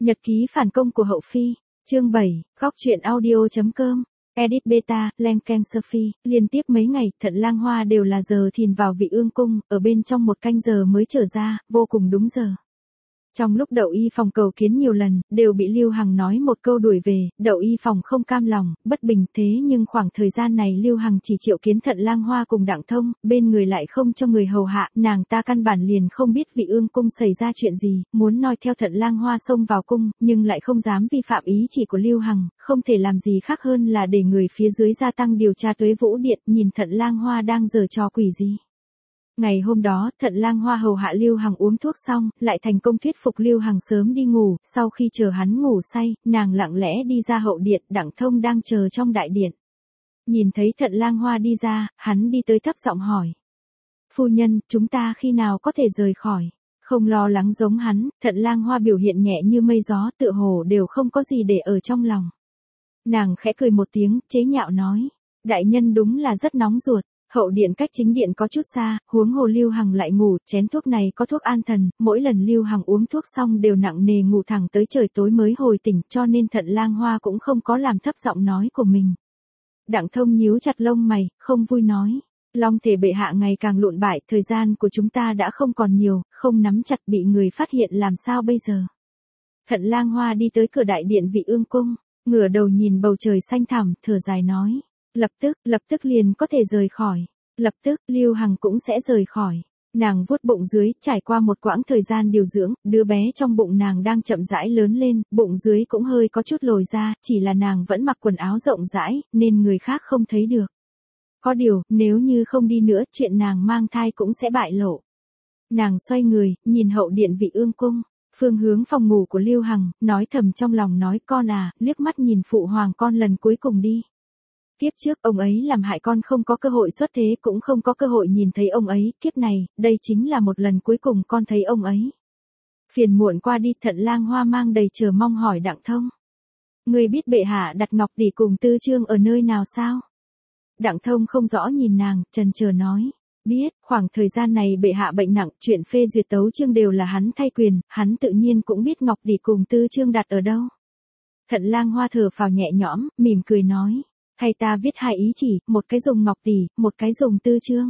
Nhật ký phản công của hậu phi, chương 7, góc truyện audio.com, edit beta, Lenken Sophie, liên tiếp mấy ngày, Thận Lang Hoa đều là giờ thìn vào Vị Ương cung, ở bên trong 1 canh giờ mới trở ra, vô cùng đúng giờ. Trong lúc Đậu Y Phòng cầu kiến nhiều lần, đều bị Lưu Hằng nói một câu đuổi về, Đậu Y Phòng không cam lòng, bất bình, thế nhưng khoảng thời gian này Lưu Hằng chỉ triệu kiến Thận Lang Hoa cùng Đặng Thông, bên người lại không cho người hầu hạ, nàng ta căn bản liền không biết Vị Ương cung xảy ra chuyện gì, muốn noi theo Thận Lang Hoa xông vào cung, nhưng lại không dám vi phạm ý chỉ của Lưu Hằng, không thể làm gì khác hơn là để người phía dưới gia tăng điều tra Tuế Vũ Điện, nhìn Thận Lang Hoa đang giở trò quỷ gì. Ngày hôm đó, Thận Lang Hoa hầu hạ Lưu Hằng uống thuốc xong, lại thành công thuyết phục Lưu Hằng sớm đi ngủ, sau khi chờ hắn ngủ say, nàng lặng lẽ đi ra hậu điện, Đặng Thông đang chờ trong đại điện. Nhìn thấy Thận Lang Hoa đi ra, hắn đi tới thấp giọng hỏi. Phu nhân, chúng ta khi nào có thể rời khỏi? Không lo lắng giống hắn, Thận Lang Hoa biểu hiện nhẹ như mây gió, tựa hồ đều không có gì để ở trong lòng. Nàng khẽ cười một tiếng, chế nhạo nói. Đại nhân đúng là rất nóng ruột. Hậu điện cách chính điện có chút xa, huống hồ Lưu Hằng lại ngủ, chén thuốc này có thuốc an thần, mỗi lần Lưu Hằng uống thuốc xong đều nặng nề ngủ thẳng tới trời tối mới hồi tỉnh, cho nên Thận Lang Hoa cũng không có làm thấp giọng nói của mình. Đặng Thông nhíu chặt lông mày, không vui nói. Long thể bệ hạ ngày càng lụn bại, thời gian của chúng ta đã không còn nhiều, không nắm chặt bị người phát hiện làm sao bây giờ. Thận Lang Hoa đi tới cửa đại điện Vị Ương cung, ngửa đầu nhìn bầu trời xanh thẳm, thở dài nói. Lập tức liền có thể rời khỏi. Lập tức, Lưu Hằng cũng sẽ rời khỏi. Nàng vuốt bụng dưới, trải qua một quãng thời gian điều dưỡng, đứa bé trong bụng nàng đang chậm rãi lớn lên, bụng dưới cũng hơi có chút lồi ra, chỉ là nàng vẫn mặc quần áo rộng rãi, nên người khác không thấy được. Có điều, nếu như không đi nữa, chuyện nàng mang thai cũng sẽ bại lộ. Nàng xoay người, nhìn hậu điện Vị Ương cung, phương hướng phòng ngủ của Lưu Hằng, nói thầm trong lòng nói con à, liếc mắt nhìn phụ hoàng con lần cuối cùng đi. Kiếp trước ông ấy làm hại con không có cơ hội xuất thế cũng không có cơ hội nhìn thấy ông ấy, kiếp này, đây chính là một lần cuối cùng con thấy ông ấy. Phiền muộn qua đi, Thận Lang Hoa mang đầy chờ mong hỏi Đặng Thông. Người biết bệ hạ đặt Ngọc tỷ cùng Tư Chương ở nơi nào sao? Đặng Thông không rõ nhìn nàng, chần chờ nói. Biết, khoảng thời gian này bệ hạ bệnh nặng, chuyện phê duyệt tấu chương đều là hắn thay quyền, hắn tự nhiên cũng biết Ngọc tỷ cùng Tư Chương đặt ở đâu. Thận Lang Hoa thở phào nhẹ nhõm, mỉm cười nói. Hay ta viết 2 ý chỉ, một cái dùng Ngọc tỷ, một cái dùng Tư Chương.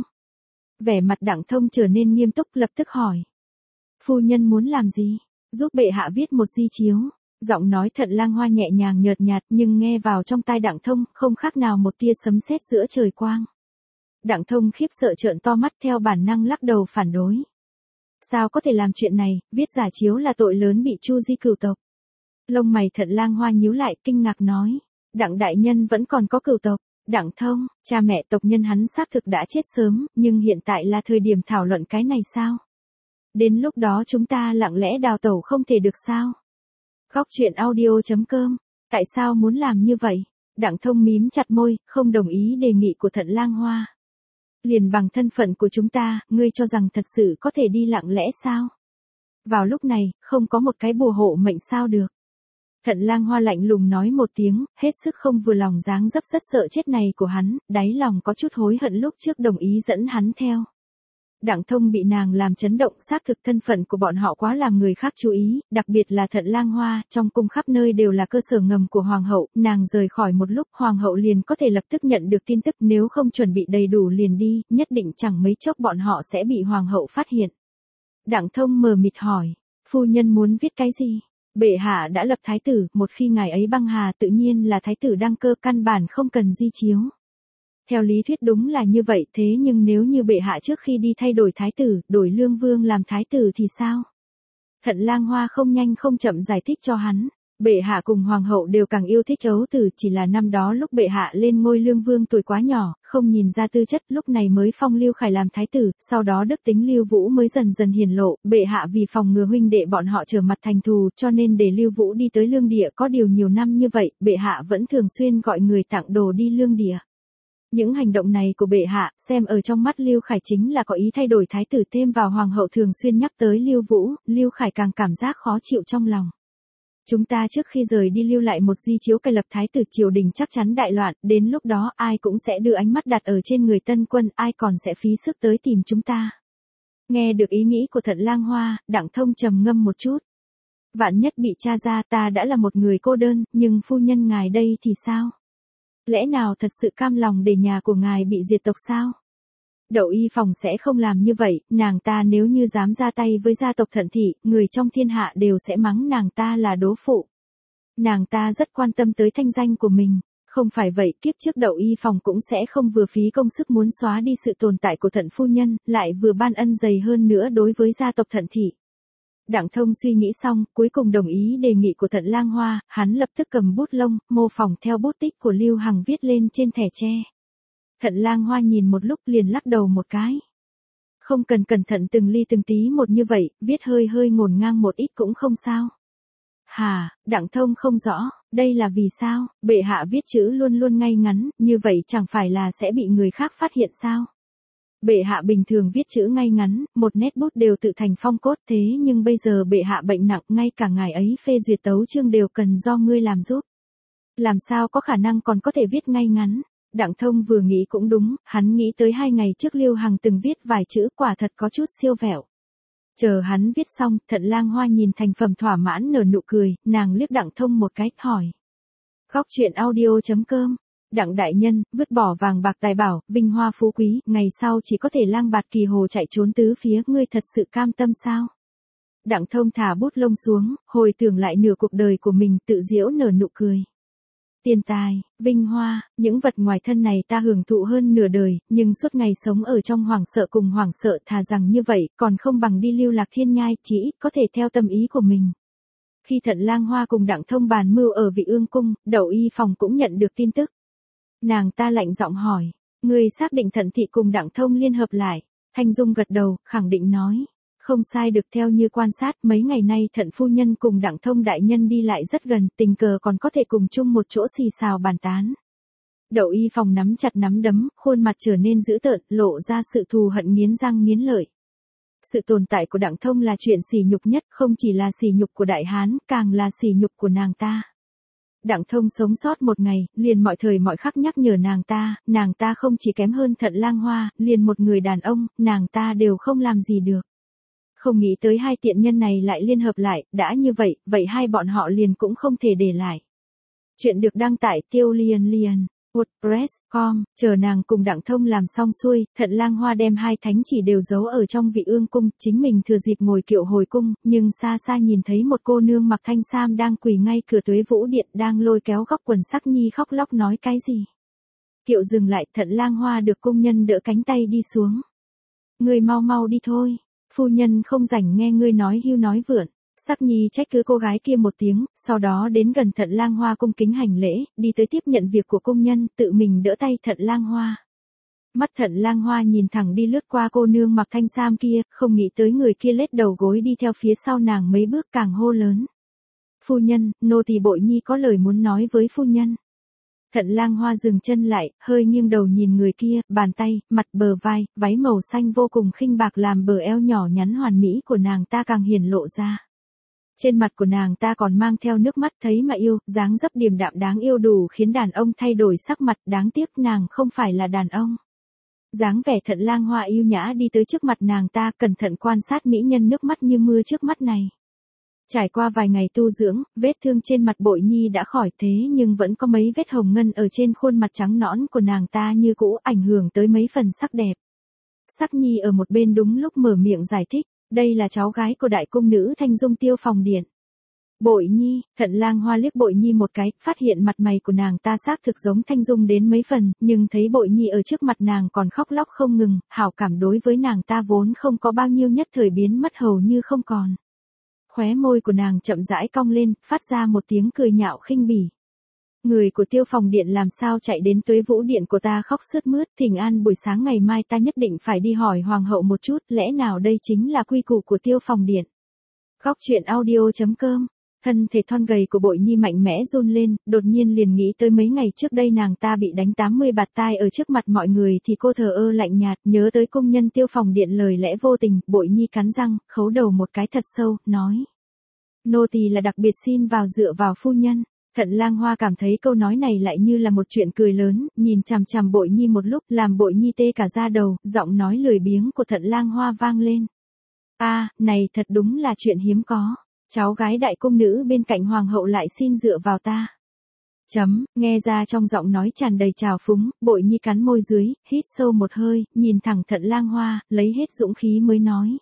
Vẻ mặt Đặng Thông trở nên nghiêm túc, lập tức hỏi. Phu nhân muốn làm gì? Giúp bệ hạ viết một di chiếu. Giọng nói Thận Lang Hoa nhẹ nhàng nhợt nhạt nhưng nghe vào trong tai Đặng Thông, không khác nào một tia sấm sét giữa trời quang. Đặng Thông khiếp sợ trợn to mắt theo bản năng lắc đầu phản đối. Sao có thể làm chuyện này, viết giả chiếu là tội lớn bị chu di cửu tộc. Lông mày Thận Lang Hoa nhíu lại, kinh ngạc nói. Đặng đại nhân vẫn còn có cửu tộc. Đặng Thông, cha mẹ tộc nhân hắn xác thực đã chết sớm, nhưng hiện tại là thời điểm thảo luận cái này sao? Đến lúc đó chúng ta lặng lẽ đào tẩu không thể được sao? Góc truyện audio.com, tại sao muốn làm như vậy? Đặng Thông mím chặt môi, không đồng ý đề nghị của Thận Lang Hoa. Liền bằng thân phận của chúng ta, ngươi cho rằng thật sự có thể đi lặng lẽ sao? Vào lúc này, không có một cái bùa hộ mệnh sao được? Thận Lang Hoa lạnh lùng nói một tiếng, hết sức không vừa lòng dáng dấp rất sợ chết này của hắn, đáy lòng có chút hối hận lúc trước đồng ý dẫn hắn theo. Đặng Thông bị nàng làm chấn động, xác thực thân phận của bọn họ quá làm người khác chú ý, đặc biệt là Thận Lang Hoa, trong cung khắp nơi đều là cơ sở ngầm của hoàng hậu, nàng rời khỏi một lúc hoàng hậu liền có thể lập tức nhận được tin tức, nếu không chuẩn bị đầy đủ liền đi, nhất định chẳng mấy chốc bọn họ sẽ bị hoàng hậu phát hiện. Đặng Thông mờ mịt hỏi, phu nhân muốn viết cái gì? Bệ hạ đã lập thái tử, một khi ngài ấy băng hà tự nhiên là thái tử đăng cơ, căn bản không cần di chiếu. Theo lý thuyết đúng là như vậy, thế nhưng nếu như bệ hạ trước khi đi thay đổi thái tử, đổi Lương Vương làm thái tử thì sao? Thận Lang Hoa không nhanh không chậm giải thích cho hắn. Bệ hạ cùng hoàng hậu đều càng yêu thích ấu tử, chỉ là năm đó lúc bệ hạ lên ngôi Lương Vương tuổi quá nhỏ, không nhìn ra tư chất, lúc này mới phong Lưu Khải làm thái tử, sau đó đức tính Lưu Vũ mới dần dần hiển lộ, bệ hạ vì phòng ngừa huynh đệ bọn họ trở mặt thành thù, cho nên để Lưu Vũ đi tới Lương Địa, có điều nhiều năm như vậy, bệ hạ vẫn thường xuyên gọi người tặng đồ đi Lương Địa. Những hành động này của bệ hạ, xem ở trong mắt Lưu Khải chính là có ý thay đổi thái tử, thêm vào hoàng hậu thường xuyên nhắc tới Lưu Vũ, Lưu Khải càng cảm giác khó chịu trong lòng. Chúng ta trước khi rời đi lưu lại một di chiếu cài lập thái tử, triều đình chắc chắn đại loạn, đến lúc đó ai cũng sẽ đưa ánh mắt đặt ở trên người tân quân, ai còn sẽ phí sức tới tìm chúng ta. Nghe được ý nghĩ của Thận Lang Hoa, Đặng Thông trầm ngâm một chút. Vạn nhất bị tra ra ta đã là một người cô đơn, nhưng phu nhân ngài đây thì sao? Lẽ nào thật sự cam lòng để nhà của ngài bị diệt tộc sao? Đậu Y Phòng sẽ không làm như vậy, nàng ta nếu như dám ra tay với gia tộc Thận thị, người trong thiên hạ đều sẽ mắng nàng ta là đố phụ. Nàng ta rất quan tâm tới thanh danh của mình. Không phải vậy, kiếp trước Đậu Y Phòng cũng sẽ không vừa phí công sức muốn xóa đi sự tồn tại của Thận phu nhân, lại vừa ban ân dày hơn nữa đối với gia tộc Thận thị. Đặng Thông suy nghĩ xong, cuối cùng đồng ý đề nghị của Thận Lang Hoa, hắn lập tức cầm bút lông, mô phỏng theo bút tích của Lưu Hằng viết lên trên thẻ tre. Thận Lang Hoa nhìn một lúc liền lắc đầu một cái. Không cần cẩn thận từng ly từng tí một như vậy, viết hơi hơi ngổn ngang một ít cũng không sao. Hà, Đặng Thông không rõ, đây là vì sao, bệ hạ viết chữ luôn luôn ngay ngắn, như vậy chẳng phải là sẽ bị người khác phát hiện sao? Bệ hạ bình thường viết chữ ngay ngắn, một nét bút đều tự thành phong cốt, thế nhưng bây giờ bệ hạ bệnh nặng, ngay cả ngài ấy phê duyệt tấu chương đều cần do ngươi làm giúp. Làm sao có khả năng còn có thể viết ngay ngắn? Đặng Thông vừa nghĩ cũng đúng, hắn nghĩ tới 2 ngày trước Liêu Hằng từng viết vài chữ, quả thật có chút siêu vẹo. Chờ hắn viết xong, Thận Lang Hoa nhìn thành phẩm thỏa mãn nở nụ cười, nàng liếc Đặng Thông một cái, hỏi. Góc truyện audio.com. Đặng đại nhân, vứt bỏ vàng bạc tài bảo, vinh hoa phú quý, ngày sau chỉ có thể lang bạt kỳ hồ chạy trốn tứ phía, ngươi thật sự cam tâm sao? Đặng Thông thả bút lông xuống, hồi tưởng lại nửa cuộc đời của mình, tự giễu nở nụ cười. Tiền tài, vinh hoa, những vật ngoài thân này ta hưởng thụ hơn nửa đời, nhưng suốt ngày sống ở trong hoảng sợ cùng hoảng sợ, thà rằng như vậy, còn không bằng đi lưu lạc thiên nhai, chỉ ít có thể theo tâm ý của mình. Khi Thận Lang Hoa cùng Đặng Thông bàn mưu ở Vị Ương cung, Đậu Y Phòng cũng nhận được tin tức. Nàng ta lạnh giọng hỏi, ngươi xác định Thận thị cùng Đặng Thông liên hợp lại? Thanh Dung gật đầu, khẳng định nói. Không sai được, theo như quan sát, mấy ngày nay Thận phu nhân cùng Đặng Thông đại nhân đi lại rất gần, tình cờ còn có thể cùng chung một chỗ xì xào bàn tán. Đậu Y Phòng nắm chặt nắm đấm, khuôn mặt trở nên dữ tợn, lộ ra sự thù hận nghiến răng nghiến lợi. Sự tồn tại của Đặng Thông là chuyện sỉ nhục nhất, không chỉ là sỉ nhục của Đại Hán, càng là sỉ nhục của nàng ta. Đặng Thông sống sót một ngày, liền mọi thời mọi khắc nhắc nhở nàng ta không chỉ kém hơn Thận Lang Hoa, liền một người đàn ông, nàng ta đều không làm gì được. Không nghĩ tới hai tiện nhân này lại liên hợp lại, đã như vậy hai bọn họ liền cũng không thể để lại. Chuyện được đăng tải Tiêu Liên WordPress.com, chờ nàng cùng Đặng Thông làm xong xuôi, Thận Lang Hoa đem 2 thánh chỉ đều giấu ở trong Vị Ương cung, chính mình thừa dịp ngồi kiệu hồi cung, nhưng xa xa nhìn thấy một cô nương mặc thanh sam đang quỳ ngay cửa Tuế Vũ Điện, đang lôi kéo góc quần Sắc Nhi khóc lóc nói cái gì. Kiệu dừng lại, Thận Lang Hoa được cung nhân đỡ cánh tay đi xuống. Ngươi mau mau đi thôi, phu nhân không rảnh nghe ngươi nói hưu nói vượn. Sắc Nhi trách cứ cô gái kia một tiếng, sau đó đến gần Thận Lang Hoa cung kính hành lễ, đi tới tiếp nhận việc của công nhân, tự mình đỡ tay Thận Lang Hoa. Mắt Thận Lang Hoa nhìn thẳng đi lướt qua cô nương mặc thanh sam kia, không nghĩ tới người kia lết đầu gối đi theo phía sau nàng mấy bước, càng hô lớn. Phu nhân, nô tỳ Bội Nhi có lời muốn nói với phu nhân. Thận Lang Hoa dừng chân lại, hơi nghiêng đầu nhìn người kia, bàn tay, mặt, bờ vai, váy màu xanh vô cùng khinh bạc làm bờ eo nhỏ nhắn hoàn mỹ của nàng ta càng hiển lộ ra. Trên mặt của nàng ta còn mang theo nước mắt, thấy mà yêu, dáng dấp điềm đạm đáng yêu đủ khiến đàn ông thay đổi sắc mặt, đáng tiếc nàng không phải là đàn ông. Dáng vẻ Thận Lang Hoa yêu nhã đi tới trước mặt nàng ta, cẩn thận quan sát mỹ nhân nước mắt như mưa trước mắt này. Trải qua vài ngày tu dưỡng, vết thương trên mặt Bội Nhi đã khỏi, thế nhưng vẫn có mấy vết hồng ngân ở trên khuôn mặt trắng nõn của nàng ta như cũ, ảnh hưởng tới mấy phần sắc đẹp. Sắc Nhi ở một bên đúng lúc mở miệng giải thích, đây là cháu gái của đại cung nữ Thanh Dung Tiêu Phòng Điện. Bội Nhi, Thận Lang Hoa liếc Bội Nhi một cái, phát hiện mặt mày của nàng ta xác thực giống Thanh Dung đến mấy phần, nhưng thấy Bội Nhi ở trước mặt nàng còn khóc lóc không ngừng, hảo cảm đối với nàng ta vốn không có bao nhiêu nhất thời biến mất hầu như không còn. Khóe môi của nàng chậm rãi cong lên, phát ra một tiếng cười nhạo khinh bỉ. Người của Tiêu Phòng Điện làm sao chạy đến Tuế Vũ Điện của ta khóc sướt mướt, thỉnh an buổi sáng ngày mai ta nhất định phải đi hỏi hoàng hậu một chút, lẽ nào đây chính là quy củ của Tiêu Phòng Điện. Góc truyện audio.com. Thân thể thon gầy của Bội Nhi mạnh mẽ run lên, đột nhiên liền nghĩ tới mấy ngày trước đây nàng ta bị đánh 80 bạt tai ở trước mặt mọi người thì cô thờ ơ lạnh nhạt, nhớ tới công nhân Tiêu Phòng Điện lời lẽ vô tình, Bội Nhi cắn răng, khấu đầu một cái thật sâu, nói. Nô tỳ là đặc biệt xin vào dựa vào phu nhân. Thận Lang Hoa cảm thấy câu nói này lại như là một chuyện cười lớn, nhìn chằm chằm Bội Nhi một lúc, làm Bội Nhi tê cả da đầu, giọng nói lười biếng của Thận Lang Hoa vang lên. Này thật đúng là chuyện hiếm có. cháu gái đại cung nữ bên cạnh hoàng hậu lại xin dựa vào ta. Nghe ra trong giọng nói tràn đầy trào phúng, Bội Nhi cắn môi dưới, hít sâu một hơi, nhìn thẳng Thận Lang Hoa, lấy hết dũng khí mới nói.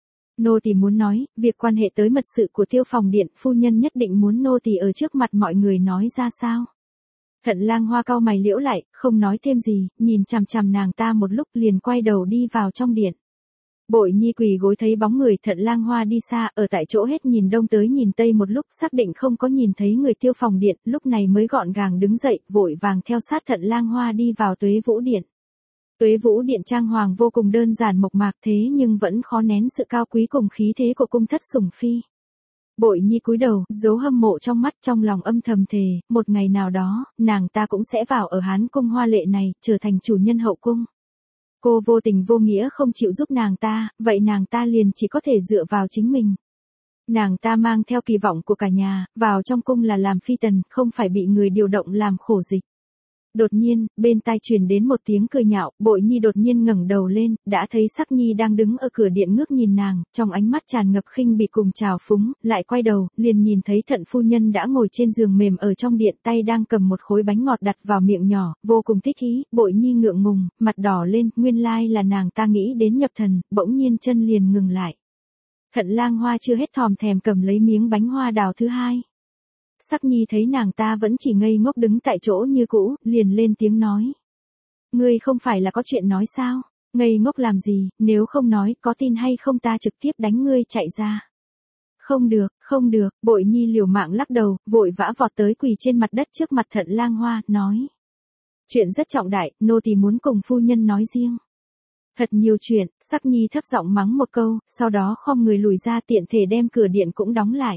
Nô tỳ muốn nói, việc quan hệ tới mật sự của Tiêu Phòng Điện, phu nhân nhất định muốn nô tỳ ở trước mặt mọi người nói ra sao? Thận Lang Hoa cau mày liễu lại, không nói thêm gì, nhìn chằm chằm nàng ta một lúc liền quay đầu đi vào trong điện. Bội Nhi quỳ gối thấy bóng người Thận Lang Hoa đi xa, ở tại chỗ hết nhìn đông tới nhìn tây một lúc, xác định không có nhìn thấy người Tiêu Phòng Điện, lúc này mới gọn gàng đứng dậy, vội vàng theo sát Thận Lang Hoa đi vào Tuế Vũ Điện. Tuế Vũ Điện trang hoàng vô cùng đơn giản mộc mạc thế nhưng vẫn khó nén sự cao quý cùng khí thế của cung thất sủng phi. Bội Nhi cúi đầu, giấu hâm mộ trong mắt, trong lòng âm thầm thề, một ngày nào đó, nàng ta cũng sẽ vào ở Hán cung hoa lệ này, trở thành chủ nhân hậu cung. Cô vô tình vô nghĩa không chịu giúp nàng ta, vậy nàng ta liền chỉ có thể dựa vào chính mình. Nàng ta mang theo kỳ vọng của cả nhà, vào trong cung là làm phi tần, không phải bị người điều động làm khổ dịch. Đột nhiên, bên tai truyền đến một tiếng cười nhạo, Bội Nhi đột nhiên ngẩng đầu lên, đã thấy Sắc Nhi đang đứng ở cửa điện ngước nhìn nàng, trong ánh mắt tràn ngập khinh bỉ cùng trào phúng, lại quay đầu, liền nhìn thấy Thận phu nhân đã ngồi trên giường mềm ở trong điện, tay đang cầm một khối bánh ngọt đặt vào miệng nhỏ, vô cùng thích ý. Bội Nhi ngượng ngùng, mặt đỏ lên, nguyên lai là nàng ta nghĩ đến nhập thần, bỗng nhiên chân liền ngừng lại. Thận Lang Hoa chưa hết thòm thèm cầm lấy miếng bánh hoa đào thứ hai. Sắc Nhi thấy nàng ta vẫn chỉ ngây ngốc đứng tại chỗ như cũ, liền lên tiếng nói. Ngươi không phải là có chuyện nói sao? Ngây ngốc làm gì, nếu không nói, có tin hay không ta trực tiếp đánh ngươi chạy ra. Không được, không được, Bội Nhi liều mạng lắc đầu, vội vã vọt tới quỳ trên mặt đất trước mặt Thận Lang Hoa, nói. Chuyện rất trọng đại, nô tỳ muốn cùng phu nhân nói riêng. Thật nhiều chuyện, Sắc Nhi thấp giọng mắng một câu, sau đó khom người lùi ra tiện thể đem cửa điện cũng đóng lại.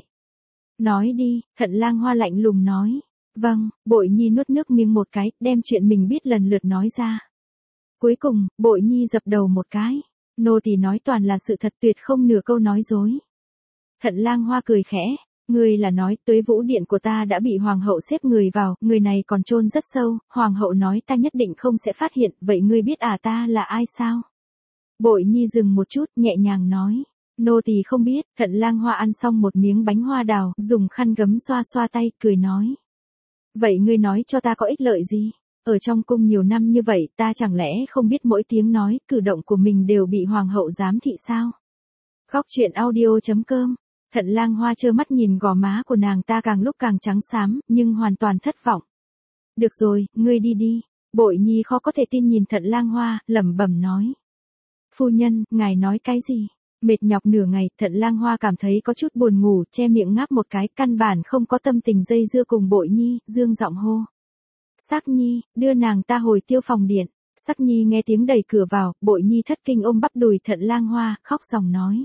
Nói đi, Thận Lang Hoa lạnh lùng nói. Vâng, Bội Nhi nuốt nước miếng một cái, đem chuyện mình biết lần lượt nói ra. Cuối cùng, Bội Nhi dập đầu một cái. Nô tỳ nói toàn là sự thật, tuyệt không nửa câu nói dối. Thận Lang Hoa cười khẽ. Ngươi là nói Tuế Vũ Điện của ta đã bị hoàng hậu xếp người vào, người này còn chôn rất sâu, hoàng hậu nói ta nhất định không sẽ phát hiện, vậy ngươi biết ta là ai sao? Bội Nhi dừng một chút, nhẹ nhàng nói. Nô tỳ không biết. Thận Lang Hoa ăn xong một miếng bánh hoa đào, dùng khăn gấm xoa xoa tay, cười nói. Vậy ngươi nói cho ta có ích lợi gì? Ở trong cung nhiều năm như vậy, ta chẳng lẽ không biết mỗi tiếng nói, cử động của mình đều bị hoàng hậu giám thị sao? Góc truyện audio.com. Thận Lang Hoa trơ mắt nhìn gò má của nàng ta càng lúc càng trắng xám, nhưng hoàn toàn thất vọng. Được rồi, ngươi đi đi. Bội Nhi khó có thể tin nhìn Thận Lang Hoa, lẩm bẩm nói. Phu nhân, ngài nói cái gì? Mệt nhọc nửa ngày, Thận Lang Hoa cảm thấy có chút buồn ngủ, che miệng ngáp một cái, căn bản không có tâm tình dây dưa cùng Bội Nhi, dương giọng hô. Sắc Nhi, đưa nàng ta hồi Tiêu Phòng Điện. Sắc Nhi nghe tiếng đẩy cửa vào, Bội Nhi thất kinh ôm bắp đùi Thận Lang Hoa, khóc ròng nói.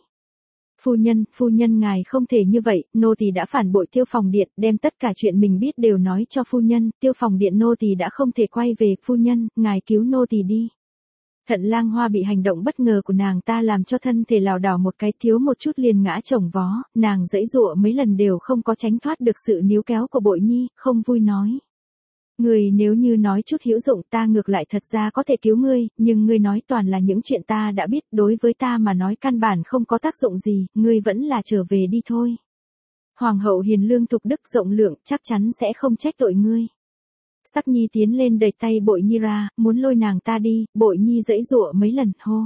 Phu nhân ngài không thể như vậy, nô tỳ đã phản bội Tiêu Phòng Điện, đem tất cả chuyện mình biết đều nói cho phu nhân, Tiêu Phòng Điện nô tỳ đã không thể quay về, phu nhân, ngài cứu nô tỳ đi. Thận Lang Hoa bị hành động bất ngờ của nàng ta làm cho thân thể lảo đảo một cái, thiếu một chút liền ngã chồng vó, nàng giãy giụa mấy lần đều không có tránh thoát được sự níu kéo của Bội Nhi, không vui nói. Người nếu như nói chút hữu dụng ta ngược lại thật ra có thể cứu ngươi, nhưng ngươi nói toàn là những chuyện ta đã biết, đối với ta mà nói căn bản không có tác dụng gì, ngươi vẫn là trở về đi thôi. Hoàng hậu hiền lương thục đức rộng lượng, chắc chắn sẽ không trách tội ngươi. Sắc Nhi tiến lên đẩy tay Bội Nhi ra, muốn lôi nàng ta đi, Bội Nhi giãy giụa mấy lần, hô.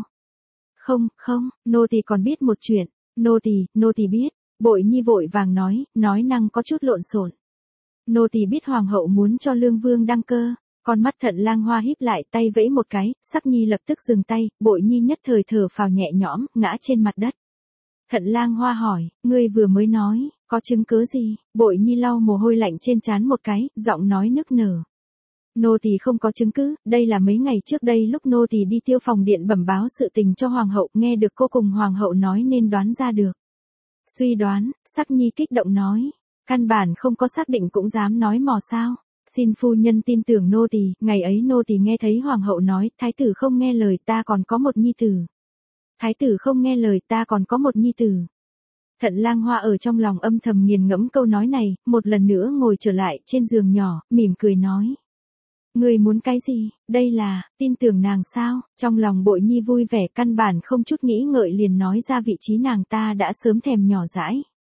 Không, nô tỳ còn biết một chuyện, nô tỳ biết, Bội Nhi vội vàng nói năng có chút lộn xộn. Nô tỳ biết hoàng hậu muốn cho Lương Vương đăng cơ, con mắt Thận Lang Hoa híp lại, tay vẫy một cái, Sắc Nhi lập tức dừng tay, Bội Nhi nhất thời thở phào nhẹ nhõm, ngã trên mặt đất. Thận Lang Hoa hỏi, ngươi vừa mới nói, có chứng cứ gì? Bội Nhi lau mồ hôi lạnh trên trán một cái, giọng nói nức nở. Nô tỳ không có chứng cứ, đây là mấy ngày trước đây lúc nô tỳ đi Tiêu Phòng Điện bẩm báo sự tình cho hoàng hậu, nghe được cô cùng hoàng hậu nói nên đoán ra được. Suy đoán, Sắc Nhi kích động nói. Căn bản không có xác định cũng dám nói mò sao? Xin phu nhân tin tưởng nô tỳ, ngày ấy nô tỳ nghe thấy hoàng hậu nói, thái tử không nghe lời ta còn có một nhi tử. Thái tử không nghe lời ta còn có một nhi tử. Thận Lang Hoa ở trong lòng âm thầm nghiền ngẫm câu nói này, một lần nữa ngồi trở lại trên giường nhỏ, mỉm cười nói. Ngươi muốn cái gì? Đây là, tin tưởng nàng sao? Trong lòng Bội Nhi vui vẻ, căn bản không chút nghĩ ngợi liền nói ra vị trí nàng ta đã sớm thèm nhỏ dãi.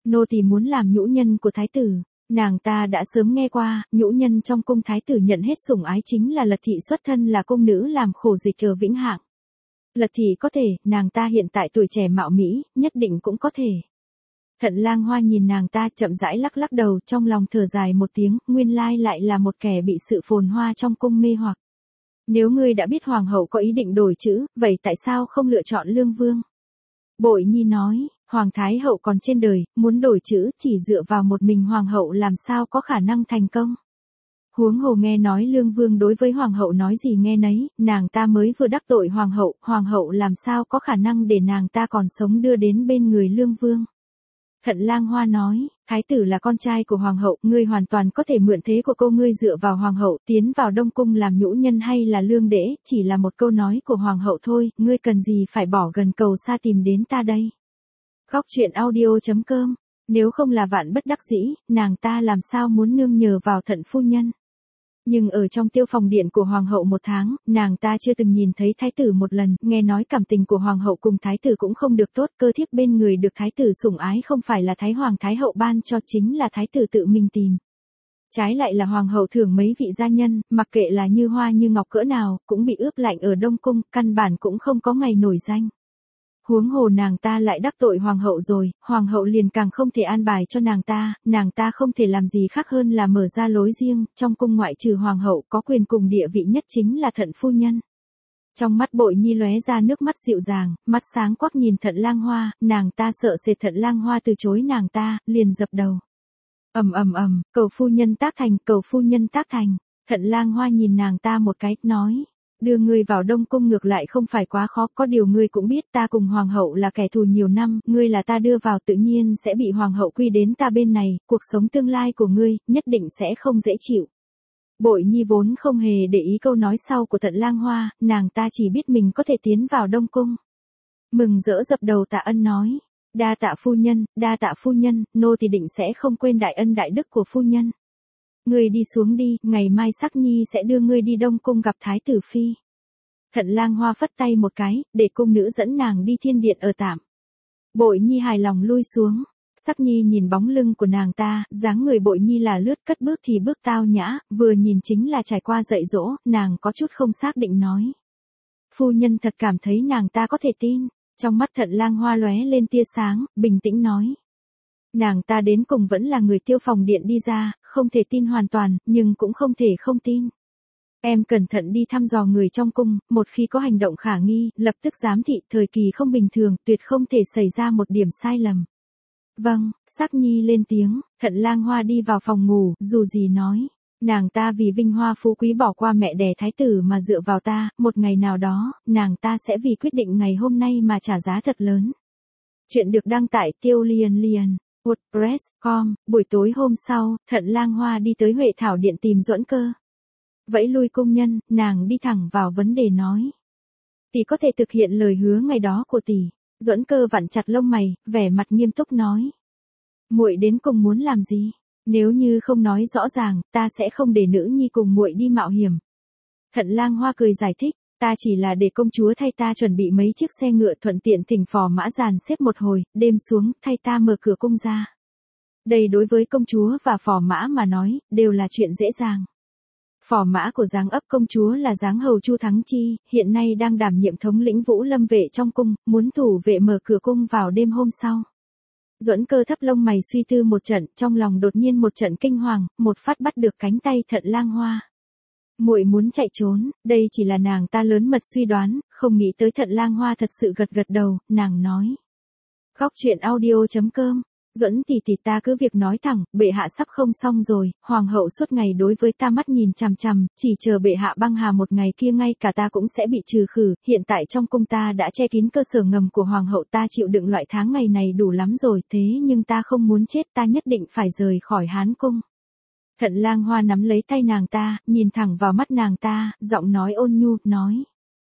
nô tỳ muốn làm nhũ nhân của thái tử. Nàng ta đã sớm nghe qua, nhũ nhân trong cung thái tử nhận hết sủng ái chính là Lật thị xuất thân là cung nữ làm khổ dịch ở Vĩnh Hạng. Lật thị có thể, nàng ta hiện tại tuổi trẻ mạo mỹ, nhất định cũng có thể. Thận Lang Hoa nhìn nàng ta chậm rãi lắc lắc đầu, trong lòng thở dài một tiếng, nguyên lai lại là một kẻ bị sự phồn hoa trong cung mê hoặc. Nếu ngươi đã biết hoàng hậu có ý định đổi chữ, vậy tại sao không lựa chọn Lương Vương? Bội Nhi nói, Hoàng Thái hậu còn trên đời, muốn đổi chữ chỉ dựa vào một mình hoàng hậu làm sao có khả năng thành công. Huống hồ nghe nói Lương Vương đối với hoàng hậu nói gì nghe nấy, nàng ta mới vừa đắc tội hoàng hậu làm sao có khả năng để nàng ta còn sống đưa đến bên người Lương Vương. Thận Lang Hoa nói, thái tử là con trai của hoàng hậu, ngươi hoàn toàn có thể mượn thế của cô ngươi dựa vào hoàng hậu, tiến vào Đông Cung làm nhũ nhân hay là lương đễ, chỉ là một câu nói của hoàng hậu thôi, ngươi cần gì phải bỏ gần cầu xa tìm đến ta đây. Góc truyện audio.com, nếu không là vạn bất đắc dĩ, nàng ta làm sao muốn nương nhờ vào Thận phu nhân. Nhưng ở trong tiêu phòng điện của hoàng hậu một tháng, nàng ta chưa từng nhìn thấy thái tử một lần, nghe nói cảm tình của hoàng hậu cùng thái tử cũng không được tốt, cơ thiếp bên người được thái tử sủng ái không phải là thái hoàng thái hậu ban cho, chính là thái tử tự mình tìm. Trái lại là hoàng hậu thưởng mấy vị gia nhân, mặc kệ là như hoa như ngọc cỡ nào, cũng bị ướp lạnh ở Đông Cung, căn bản cũng không có ngày nổi danh. Huống hồ nàng ta lại đắc tội hoàng hậu rồi, hoàng hậu liền càng không thể an bài cho nàng ta không thể làm gì khác hơn là mở ra lối riêng, trong cung ngoại trừ hoàng hậu có quyền cùng địa vị nhất chính là Thận phu nhân. Trong mắt Bội Nhi lóe ra nước mắt dịu dàng, mắt sáng quắc nhìn Thận Lang Hoa, nàng ta sợ sệt Thận Lang Hoa từ chối nàng ta, liền dập đầu. Cầu phu nhân tác thành, cầu phu nhân tác thành. Thận Lang Hoa nhìn nàng ta một cái, nói. Đưa ngươi vào Đông Cung ngược lại không phải quá khó, có điều ngươi cũng biết ta cùng hoàng hậu là kẻ thù nhiều năm, ngươi là ta đưa vào tự nhiên sẽ bị hoàng hậu quy đến ta bên này, cuộc sống tương lai của ngươi, nhất định sẽ không dễ chịu. Bội Nhi vốn không hề để ý câu nói sau của Thận Lang Hoa, nàng ta chỉ biết mình có thể tiến vào Đông Cung. Mừng rỡ dập đầu tạ ân nói, đa tạ phu nhân, nô thì định sẽ không quên đại ân đại đức của phu nhân. Ngươi đi xuống đi, ngày mai Sắc Nhi sẽ đưa ngươi đi Đông Cung gặp Thái tử Phi. Thận Lang Hoa phất tay một cái, để cung nữ dẫn nàng đi thiên điện ở tạm. Bội Nhi hài lòng lui xuống. Sắc Nhi nhìn bóng lưng của nàng ta, dáng người Bội Nhi là lướt cất bước thì bước tao nhã, vừa nhìn chính là trải qua dạy dỗ, nàng có chút không xác định nói. Phu nhân thật cảm thấy nàng ta có thể tin. Trong mắt Thận Lang Hoa lóe lên tia sáng, bình tĩnh nói. Nàng ta đến cùng vẫn là người tiêu phòng điện đi ra, không thể tin hoàn toàn, nhưng cũng không thể không tin. Em cẩn thận đi thăm dò người trong cung, một khi có hành động khả nghi, lập tức giám thị, thời kỳ không bình thường, tuyệt không thể xảy ra một điểm sai lầm. Vâng, Sắc Nhi lên tiếng, Thận Lang Hoa đi vào phòng ngủ, dù gì nói. Nàng ta vì vinh hoa phú quý bỏ qua mẹ đẻ thái tử mà dựa vào ta, một ngày nào đó, nàng ta sẽ vì quyết định ngày hôm nay mà trả giá thật lớn. Chuyện được đăng tại Tiêu Lian. WordPress.com, buổi tối hôm sau, Thận Lang Hoa đi tới Huệ Thảo Điện tìm Duẫn Cơ. Vẫy lui cung nhân, nàng đi thẳng vào vấn đề nói. Tỷ có thể thực hiện lời hứa ngày đó của tỷ. Duẫn Cơ vặn chặt lông mày, vẻ mặt nghiêm túc nói. Muội đến cùng muốn làm gì? Nếu như không nói rõ ràng, ta sẽ không để nữ nhi cùng muội đi mạo hiểm. Thận Lang Hoa cười giải thích. Ta chỉ là để công chúa thay ta chuẩn bị mấy chiếc xe ngựa thuận tiện thỉnh phò mã dàn xếp một hồi, đêm xuống, thay ta mở cửa cung ra. Đây đối với công chúa và phò mã mà nói, đều là chuyện dễ dàng. Phò mã của giáng ấp công chúa là giáng hầu Chu Thắng Chi, hiện nay đang đảm nhiệm thống lĩnh Vũ Lâm vệ trong cung, muốn thủ vệ mở cửa cung vào đêm hôm sau. Duẫn Cơ thấp lông mày suy tư một trận, trong lòng đột nhiên một trận kinh hoàng, một phát bắt được cánh tay Thận Lang Hoa. Muội muốn chạy trốn, đây chỉ là nàng ta lớn mật suy đoán, không nghĩ tới Thận Lang Hoa thật sự gật đầu, nàng nói. Góc truyện audio.com, Duẫn tỷ ta cứ việc nói thẳng, bệ hạ sắp không xong rồi, hoàng hậu suốt ngày đối với ta mắt nhìn chằm chằm, chỉ chờ bệ hạ băng hà một ngày kia ngay cả ta cũng sẽ bị trừ khử, hiện tại trong cung ta đã che kín cơ sở ngầm của hoàng hậu, ta chịu đựng loại tháng ngày này đủ lắm rồi, thế nhưng ta không muốn chết, ta nhất định phải rời khỏi Hán cung. Thận Lang Hoa nắm lấy tay nàng ta, nhìn thẳng vào mắt nàng ta, giọng nói ôn nhu, nói.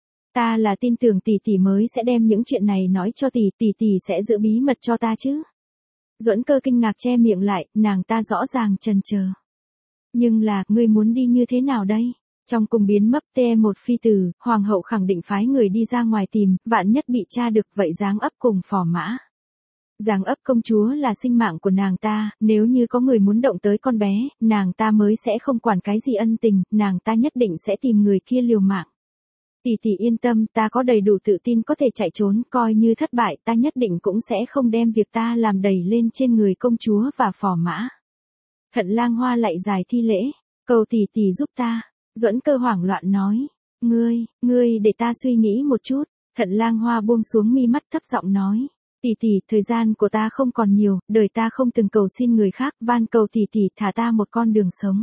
Ta là tin tưởng tỷ mới sẽ đem những chuyện này nói cho tỷ sẽ giữ bí mật cho ta chứ. Duẫn Cơ kinh ngạc che miệng lại, nàng ta rõ ràng chần chờ. Nhưng là, ngươi muốn đi như thế nào đây? Trong cung biến mất một phi tử, hoàng hậu khẳng định phái người đi ra ngoài tìm, vạn nhất bị tra được vậy giáng ấp cùng phò mã. Giáng ấp công chúa là sinh mạng của nàng ta, nếu như có người muốn động tới con bé, nàng ta mới sẽ không quản cái gì ân tình, nàng ta nhất định sẽ tìm người kia liều mạng. Tỷ tỷ yên tâm, ta có đầy đủ tự tin có thể chạy trốn, coi như thất bại ta nhất định cũng sẽ không đem việc ta làm đầy lên trên người công chúa và phò mã. Thận Lang Hoa lạy dài thi lễ, cầu tỷ tỷ giúp ta. Duẫn Cơ hoảng loạn nói, ngươi để ta suy nghĩ một chút. Thận Lang Hoa buông xuống mi mắt thấp giọng nói, tỷ tỷ, thời gian của ta không còn nhiều, đời ta không từng cầu xin người khác, van cầu tỷ tỷ thả ta một con đường sống.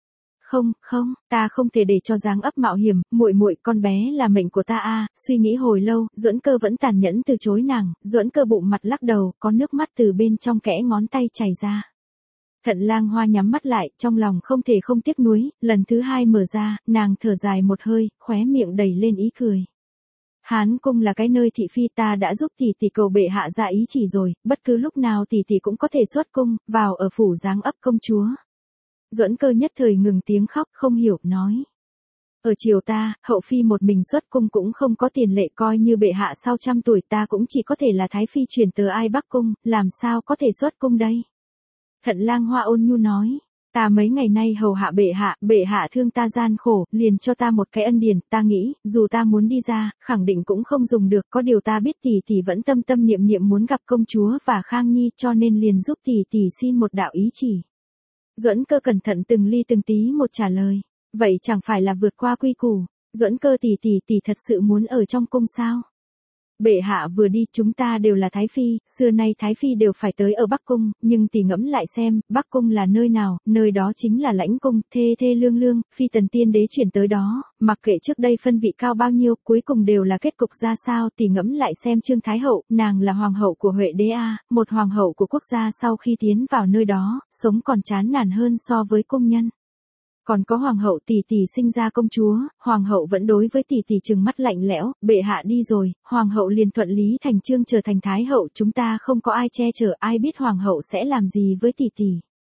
Không, ta không thể để cho Giáng ấp mạo hiểm, muội con bé là mệnh của ta a. Suy nghĩ hồi lâu, Duẫn Cơ vẫn tàn nhẫn từ chối nàng, Duẫn Cơ bụng mặt lắc đầu, có nước mắt từ bên trong kẽ ngón tay chảy ra. Thận Lang Hoa nhắm mắt lại, trong lòng không thể không tiếc nuối, lần thứ hai mở ra, nàng thở dài một hơi, khóe miệng đầy lên ý cười. Hán cung là cái nơi thị phi, ta đã giúp tỷ tỷ cầu bệ hạ ra ý chỉ rồi, bất cứ lúc nào tỷ tỷ cũng có thể xuất cung, vào ở phủ Giáng ấp công chúa. Duẫn Cơ nhất thời ngừng tiếng khóc, không hiểu, nói. Ở triều ta, hậu phi một mình xuất cung cũng không có tiền lệ, coi như bệ hạ sau 100 tuổi ta cũng chỉ có thể là thái phi truyền tờ ai Bắc cung, làm sao có thể xuất cung đây? Thận Lang Hoa ôn nhu nói, ta mấy ngày nay hầu hạ bệ hạ thương ta gian khổ, liền cho ta một cái ân điển, ta nghĩ, dù ta muốn đi ra, khẳng định cũng không dùng được, có điều ta biết tỷ tỷ vẫn tâm tâm niệm niệm muốn gặp công chúa và Khang Nhi, cho nên liền giúp tỷ tỷ xin một đạo ý chỉ. Duẫn Cơ cẩn thận từng ly từng tí một trả lời, vậy chẳng phải là vượt qua quy củ. Duẫn Cơ tỷ thật sự muốn ở trong cung sao? Bệ hạ vừa đi, chúng ta đều là thái phi, xưa nay thái phi đều phải tới ở Bắc cung, nhưng tỷ ngẫm lại xem, Bắc cung là nơi nào, nơi đó chính là lãnh cung, thê lương, phi tần tiên đế chuyển tới đó, mặc kệ trước đây phân vị cao bao nhiêu, cuối cùng đều là kết cục ra sao, tỷ ngẫm lại xem Trương Thái hậu, nàng là hoàng hậu của Huệ đế a, một hoàng hậu của quốc gia, sau khi tiến vào nơi đó, sống còn chán nản hơn so với cung nhân. Còn có hoàng hậu tỷ sinh ra công chúa, hoàng hậu vẫn đối với tỷ trừng mắt lạnh lẽo, bệ hạ đi rồi, hoàng hậu liền thuận lý thành chương trở thành thái hậu, chúng ta không có ai che chở, ai biết hoàng hậu sẽ làm gì với tỷ.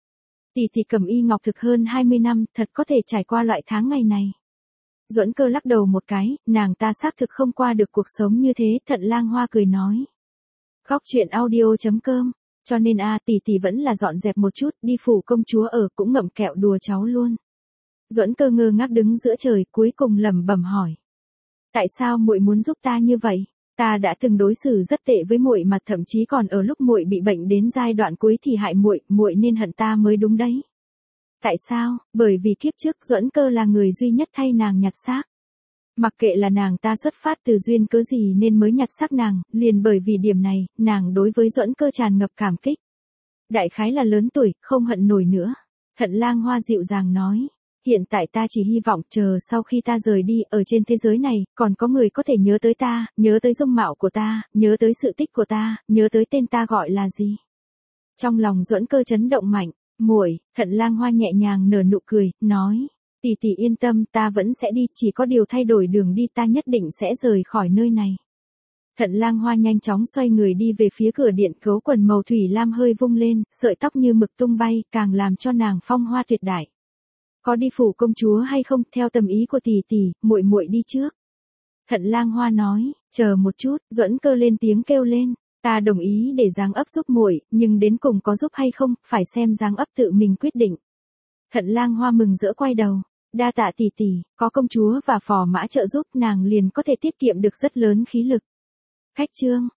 Tỷ cầm y ngọc thực hơn 20 năm, thật có thể trải qua loại tháng ngày này. Duẫn Cơ lắc đầu một cái, nàng ta xác thực không qua được cuộc sống như thế, Thận Lang Hoa cười nói. Khóc chuyện audio.com, cho nên tỷ vẫn là dọn dẹp một chút, đi phủ công chúa ở, cũng ngậm kẹo đùa cháu luôn. Duẫn Cơ ngơ ngác đứng giữa trời, cuối cùng lẩm bẩm hỏi. Tại sao muội muốn giúp ta như vậy? Ta đã từng đối xử rất tệ với muội mà thậm chí còn ở lúc muội bị bệnh đến giai đoạn cuối thì hại muội nên hận ta mới đúng đấy. Tại sao? Bởi vì kiếp trước Duẫn Cơ là người duy nhất thay nàng nhặt xác. Mặc kệ là nàng ta xuất phát từ duyên cớ gì nên mới nhặt xác nàng, liền bởi vì điểm này, nàng đối với Duẫn Cơ tràn ngập cảm kích. Đại khái là lớn tuổi, không hận nổi nữa. Thận Lang Hoa dịu dàng nói. Hiện tại ta chỉ hy vọng chờ sau khi ta rời đi, ở trên thế giới này, còn có người có thể nhớ tới ta, nhớ tới dung mạo của ta, nhớ tới sự tích của ta, nhớ tới tên ta gọi là gì. Trong lòng Duẫn Cơ chấn động mạnh, muội, Thận Lang Hoa nhẹ nhàng nở nụ cười, nói, tỷ yên tâm, ta vẫn sẽ đi, chỉ có điều thay đổi đường đi, ta nhất định sẽ rời khỏi nơi này. Thận Lang Hoa nhanh chóng xoay người đi về phía cửa điện, gấu quần màu thủy lam hơi vung lên, sợi tóc như mực tung bay, càng làm cho nàng phong hoa tuyệt đại. Có đi phủ công chúa hay không, theo tâm ý của tỷ, muội đi trước. Thận Lang Hoa nói, chờ một chút, Duẫn Cơ lên tiếng kêu lên, ta đồng ý để Giáng ấp giúp muội, nhưng đến cùng có giúp hay không, phải xem Giáng ấp tự mình quyết định. Thận Lang Hoa mừng rỡ quay đầu, đa tạ tỷ, có công chúa và phò mã trợ giúp nàng liền có thể tiết kiệm được rất lớn khí lực. Khách chương.